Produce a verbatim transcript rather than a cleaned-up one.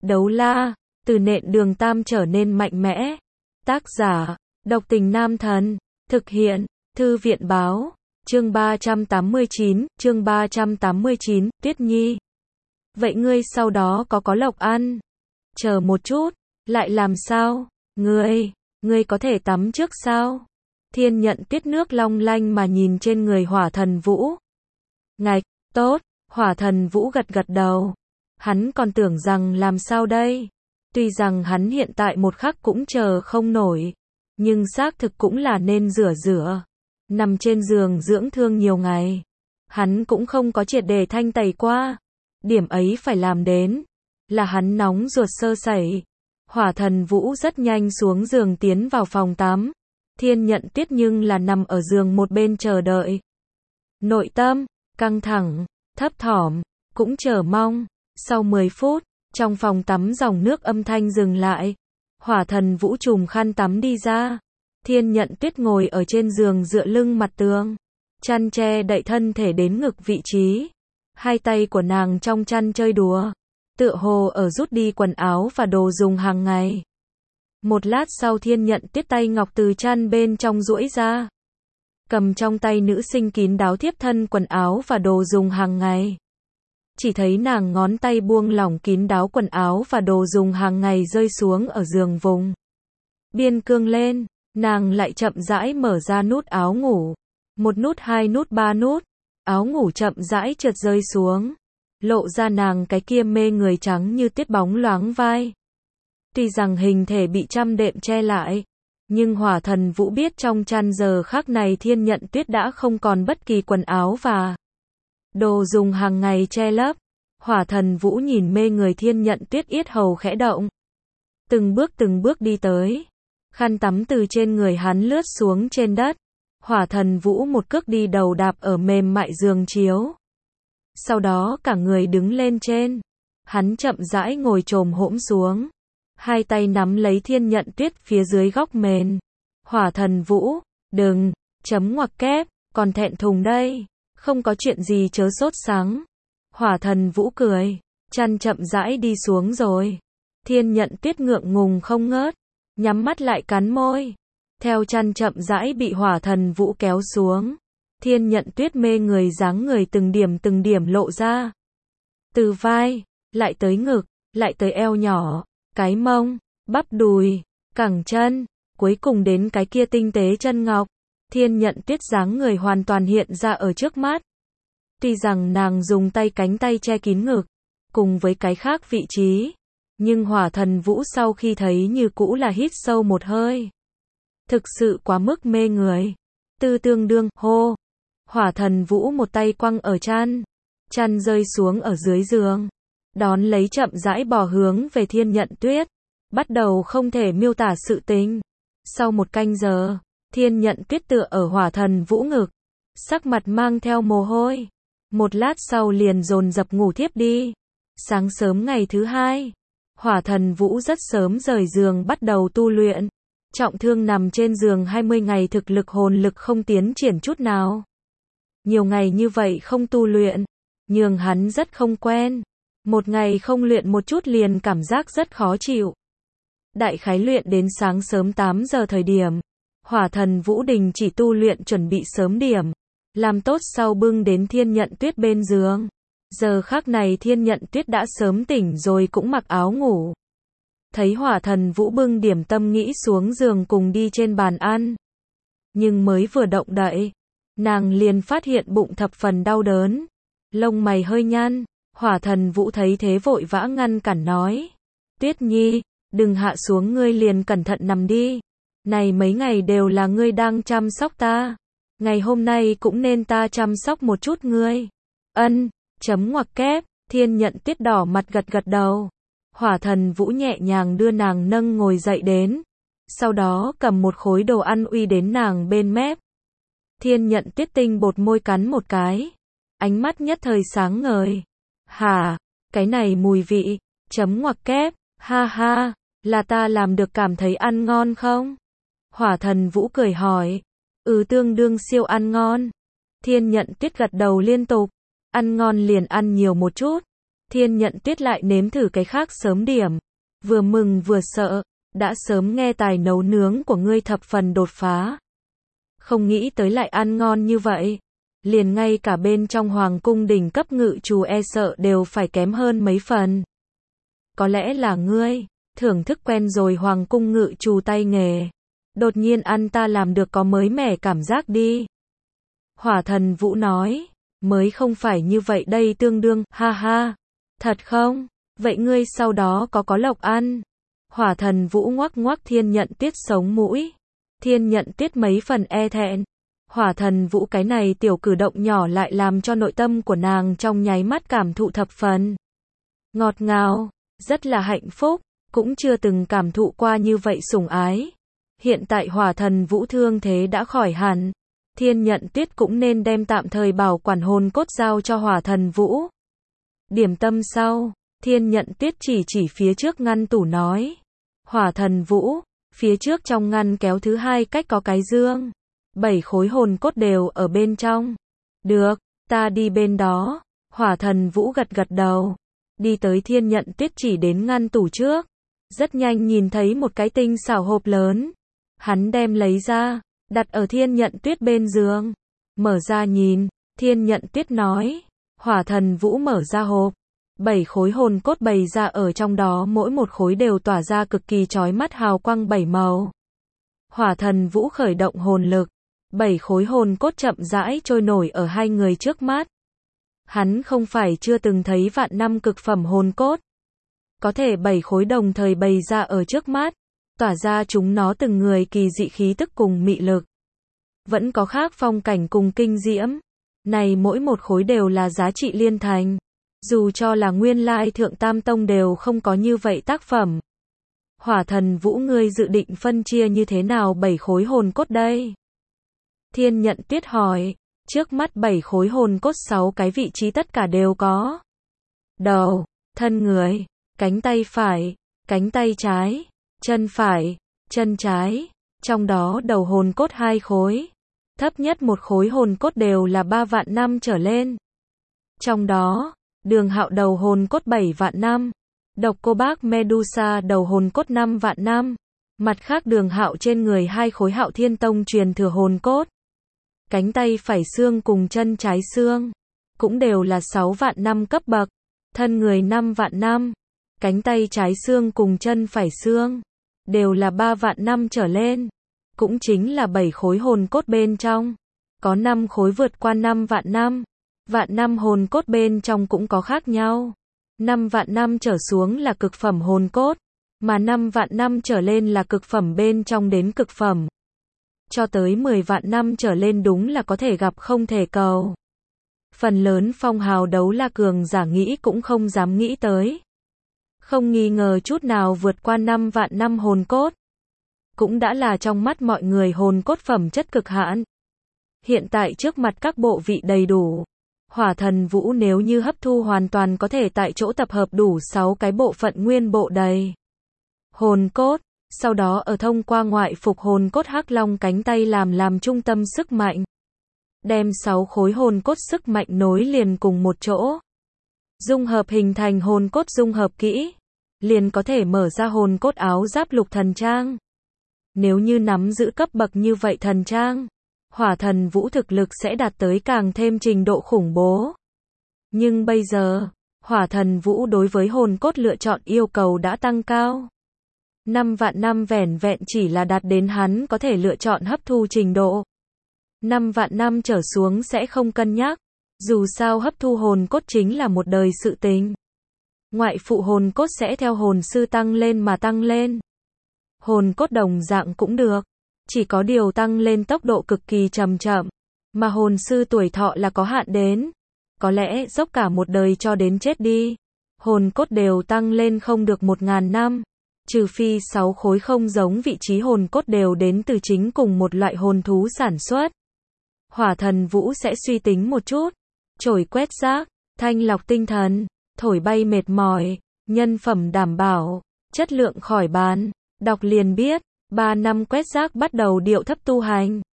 Đấu la, từ nện đường tam trở nên mạnh mẽ. Tác giả, độc tình nam thần. Thực hiện, thư viện báo. Chương ba trăm tám mươi chín, chương ba trăm tám mươi chín, Tuyết Nhi. Vậy ngươi sau đó có có lộc ăn? Chờ một chút, lại làm sao? Ngươi, ngươi có thể tắm trước sao? Thiên Nhận Tuyết nước long lanh mà nhìn trên người Hỏa Thần Vũ. Ngạch, tốt, Hỏa Thần Vũ gật gật đầu. Hắn còn tưởng rằng làm sao đây? Tuy rằng hắn hiện tại một khắc cũng chờ không nổi, nhưng xác thực cũng là nên rửa rửa. Nằm trên giường dưỡng thương nhiều ngày, hắn cũng không có triệt để thanh tẩy qua. Điểm ấy phải làm đến, là hắn nóng ruột sơ sẩy. Hỏa Thần Vũ rất nhanh xuống giường tiến vào phòng tắm. Thiên Nhận Tuyết nhưng là nằm ở giường một bên chờ đợi. Nội tâm, căng thẳng, thấp thỏm, cũng chờ mong. Sau mười phút, trong phòng tắm dòng nước âm thanh dừng lại. Hỏa Thần Vũ trùm khăn tắm đi ra. Thiên Nhận Tuyết ngồi ở trên giường dựa lưng mặt tường, chăn che đậy thân thể đến ngực vị trí. Hai tay của nàng trong chăn chơi đùa, tựa hồ ở rút đi quần áo và đồ dùng hàng ngày. Một lát sau Thiên Nhận Tuyết tay ngọc từ chăn bên trong duỗi ra, cầm trong tay nữ sinh kín đáo thiếp thân quần áo và đồ dùng hàng ngày. Chỉ thấy nàng ngón tay buông lỏng kín đáo quần áo và đồ dùng hàng ngày rơi xuống ở giường vùng. Biên cương lên, nàng lại chậm rãi mở ra nút áo ngủ. Một nút, hai nút, ba nút. Áo ngủ chậm rãi trượt rơi xuống, lộ ra nàng cái kia mê người trắng như tuyết bóng loáng vai. Tuy rằng hình thể bị chăn đệm che lại, nhưng Hỏa Thần Vũ biết trong chăn giờ khắc này Thiên Nhận Tuyết đã không còn bất kỳ quần áo và đồ dùng hàng ngày che lấp. Hỏa Thần Vũ nhìn mê người Thiên Nhận Tuyết, yết hầu khẽ động. Từng bước từng bước đi tới. Khăn tắm từ trên người hắn lướt xuống trên đất. Hỏa Thần Vũ một cước đi đầu đạp ở mềm mại giường chiếu. Sau đó cả người đứng lên trên. Hắn chậm rãi ngồi chồm hỗn xuống. Hai tay nắm lấy Thiên Nhận Tuyết phía dưới góc mền. Hỏa Thần Vũ, đừng, chấm ngoặc kép, còn thẹn thùng đây. Không có chuyện gì chớ sốt sắng. Hỏa Thần Vũ cười, chăn chậm rãi đi xuống rồi. Thiên Nhận Tuyết ngượng ngùng không ngớt, nhắm mắt lại cắn môi. Theo chăn chậm rãi bị Hỏa Thần Vũ kéo xuống, Thiên Nhận Tuyết mê người dáng người từng điểm từng điểm lộ ra. Từ vai, lại tới ngực, lại tới eo nhỏ, cái mông, bắp đùi, cẳng chân, cuối cùng đến cái kia tinh tế chân ngọc. Thiên Nhận Tuyết dáng người hoàn toàn hiện ra ở trước mắt. Tuy rằng nàng dùng tay cánh tay che kín ngực, cùng với cái khác vị trí, nhưng Hỏa Thần Vũ sau khi thấy như cũ là hít sâu một hơi. Thực sự quá mức mê người. Tư tương đương, hô. Hỏa Thần Vũ một tay quăng ở chăn. Chăn rơi xuống ở dưới giường. Đón lấy chậm rãi bò hướng về Thiên Nhận Tuyết. Bắt đầu không thể miêu tả sự tình. Sau một canh giờ, Thiên Nhận Tuyết tựa ở Hỏa Thần Vũ ngực. Sắc mặt mang theo mồ hôi. Một lát sau liền dồn dập ngủ thiếp đi. Sáng sớm ngày thứ hai, Hỏa Thần Vũ rất sớm rời giường bắt đầu tu luyện. Trọng thương nằm trên giường hai mươi ngày, thực lực hồn lực không tiến triển chút nào. Nhiều ngày như vậy không tu luyện, nhường hắn rất không quen. Một ngày không luyện một chút liền cảm giác rất khó chịu. Đại khái luyện đến sáng sớm tám giờ thời điểm, Hỏa Thần Vũ đình chỉ tu luyện chuẩn bị sớm điểm. Làm tốt sau bưng đến Thiên Nhận Tuyết bên giường. Giờ khắc này Thiên Nhận Tuyết đã sớm tỉnh rồi cũng mặc áo ngủ. Thấy Hỏa Thần Vũ bưng điểm tâm nghĩ xuống giường cùng đi trên bàn ăn. Nhưng mới vừa động đậy, nàng liền phát hiện bụng thập phần đau đớn. Lông mày hơi nhăn, Hỏa Thần Vũ thấy thế vội vã ngăn cản nói. Tuyết Nhi, đừng hạ xuống, ngươi liền cẩn thận nằm đi. Này mấy ngày đều là ngươi đang chăm sóc ta. Ngày hôm nay cũng nên ta chăm sóc một chút ngươi. Ân, chấm ngoặc kép, Thiên Nhận Tuyết đỏ mặt gật gật đầu. Hỏa Thần Vũ nhẹ nhàng đưa nàng nâng ngồi dậy đến. Sau đó cầm một khối đồ ăn uy đến nàng bên mép. Thiên Nhận Tuyết tinh bột môi cắn một cái. Ánh mắt nhất thời sáng ngời. Hả, cái này mùi vị, chấm ngoặc kép, ha ha, là ta làm được cảm thấy ăn ngon không? Hỏa Thần Vũ cười hỏi. Ừ, tương đương siêu ăn ngon. Thiên Nhận Tuyết gật đầu liên tục. Ăn ngon liền ăn nhiều một chút. Thiên Nhận Tuyết lại nếm thử cái khác sớm điểm. Vừa mừng vừa sợ, đã sớm nghe tài nấu nướng của ngươi thập phần đột phá. Không nghĩ tới lại ăn ngon như vậy. Liền ngay cả bên trong hoàng cung đỉnh cấp ngự trù e sợ đều phải kém hơn mấy phần. Có lẽ là ngươi, thưởng thức quen rồi hoàng cung ngự trù tay nghề. Đột nhiên ăn ta làm được có mới mẻ cảm giác đi. Hỏa Thần Vũ nói, mới không phải như vậy đây tương đương, ha ha. Thật không? Vậy ngươi sau đó có có lộc ăn. Hỏa Thần Vũ ngoắc ngoắc Thiên Nhận Tuyết sống mũi. Thiên Nhận Tuyết mấy phần e thẹn. Hỏa Thần Vũ cái này tiểu cử động nhỏ lại làm cho nội tâm của nàng trong nháy mắt cảm thụ thập phần. Ngọt ngào, rất là hạnh phúc, cũng chưa từng cảm thụ qua như vậy sủng ái. Hiện tại Hỏa Thần Vũ thương thế đã khỏi hẳn. Thiên Nhận Tuyết cũng nên đem tạm thời bảo quản hồn cốt giao cho Hỏa Thần Vũ. Điểm tâm sau, Thiên Nhận Tuyết chỉ chỉ phía trước ngăn tủ nói. Hỏa Thần Vũ, phía trước trong ngăn kéo thứ hai cách có cái dương. Bảy khối hồn cốt đều ở bên trong. Được, ta đi bên đó. Hỏa Thần Vũ gật gật đầu. Đi tới Thiên Nhận Tuyết chỉ đến ngăn tủ trước. Rất nhanh nhìn thấy một cái tinh xảo hộp lớn. Hắn đem lấy ra, đặt ở Thiên Nhận Tuyết bên giường. Mở ra nhìn, Thiên Nhận Tuyết nói. Hỏa Thần Vũ mở ra hộp. Bảy khối hồn cốt bày ra ở trong đó, mỗi một khối đều tỏa ra cực kỳ chói mắt hào quang bảy màu. Hỏa Thần Vũ khởi động hồn lực. Bảy khối hồn cốt chậm rãi trôi nổi ở hai người trước mắt. Hắn không phải chưa từng thấy vạn năm cực phẩm hồn cốt. Có thể bảy khối đồng thời bày ra ở trước mắt, tỏa ra chúng nó từng người kỳ dị khí tức cùng mị lực. Vẫn có khác phong cảnh cùng kinh diễm. Này mỗi một khối đều là giá trị liên thành. Dù cho là nguyên lai Thượng Tam Tông đều không có như vậy tác phẩm. Hỏa Thần Vũ, ngươi dự định phân chia như thế nào bảy khối hồn cốt đây? Thiên Nhận Tuyết hỏi. Trước mắt bảy khối hồn cốt sáu cái vị trí tất cả đều có. Đầu, thân người, cánh tay phải, cánh tay trái, chân phải, chân trái. Trong đó đầu hồn cốt hai khối. Thấp nhất một khối hồn cốt đều là ba vạn năm trở lên. Trong đó, Đường Hạo đầu hồn cốt bảy vạn năm. Độc Cô Bác Medusa đầu hồn cốt năm vạn năm. Mặt khác Đường Hạo trên người hai khối Hạo Thiên Tông truyền thừa hồn cốt. Cánh tay phải xương cùng chân trái xương cũng đều là sáu vạn năm cấp bậc. Thân người năm vạn năm. Cánh tay trái xương cùng chân phải xương đều là ba vạn năm trở lên. Cũng chính là bảy khối hồn cốt bên trong có năm khối vượt qua năm vạn năm. Vạn năm hồn cốt bên trong cũng có khác nhau. năm vạn năm trở xuống là cực phẩm hồn cốt, mà năm vạn năm trở lên là cực phẩm bên trong đến cực phẩm. Cho tới mười vạn năm trở lên đúng là có thể gặp không thể cầu. Phần lớn phong hào đấu la cường giả nghĩ cũng không dám nghĩ tới. Không nghi ngờ chút nào vượt qua năm vạn năm hồn cốt. Cũng đã là trong mắt mọi người hồn cốt phẩm chất cực hạn. Hiện tại trước mặt các bộ vị đầy đủ. Hỏa Thần Vũ nếu như hấp thu hoàn toàn có thể tại chỗ tập hợp đủ sáu cái bộ phận nguyên bộ đầy hồn cốt, sau đó ở thông qua ngoại phục hồn cốt Hắc Long cánh tay làm làm trung tâm sức mạnh. Đem sáu khối hồn cốt sức mạnh nối liền cùng một chỗ. Dung hợp hình thành hồn cốt dung hợp kỹ. Liền có thể mở ra hồn cốt áo giáp lục thần trang. Nếu như nắm giữ cấp bậc như vậy thần trang, Hỏa Thần Vũ thực lực sẽ đạt tới càng thêm trình độ khủng bố. Nhưng bây giờ, Hỏa Thần Vũ đối với hồn cốt lựa chọn yêu cầu đã tăng cao. Năm vạn năm vẻn vẹn chỉ là đạt đến hắn có thể lựa chọn hấp thu trình độ. Năm vạn năm trở xuống sẽ không cân nhắc. Dù sao hấp thu hồn cốt chính là một đời sự tình. Ngoại phụ hồn cốt sẽ theo hồn sư tăng lên mà tăng lên. Hồn cốt đồng dạng cũng được. Chỉ có điều tăng lên tốc độ cực kỳ chậm chậm. Mà hồn sư tuổi thọ là có hạn đến. Có lẽ dốc cả một đời cho đến chết đi. Hồn cốt đều tăng lên không được một ngàn năm. Trừ phi sáu khối không giống vị trí hồn cốt đều đến từ chính cùng một loại hồn thú sản xuất. Hỏa Thần Vũ sẽ suy tính một chút. Chổi quét rác, thanh lọc tinh thần, thổi bay mệt mỏi, nhân phẩm đảm bảo, chất lượng khỏi bàn. Đọc liền biết, ba năm quét rác bắt đầu điệu thấp tu hành.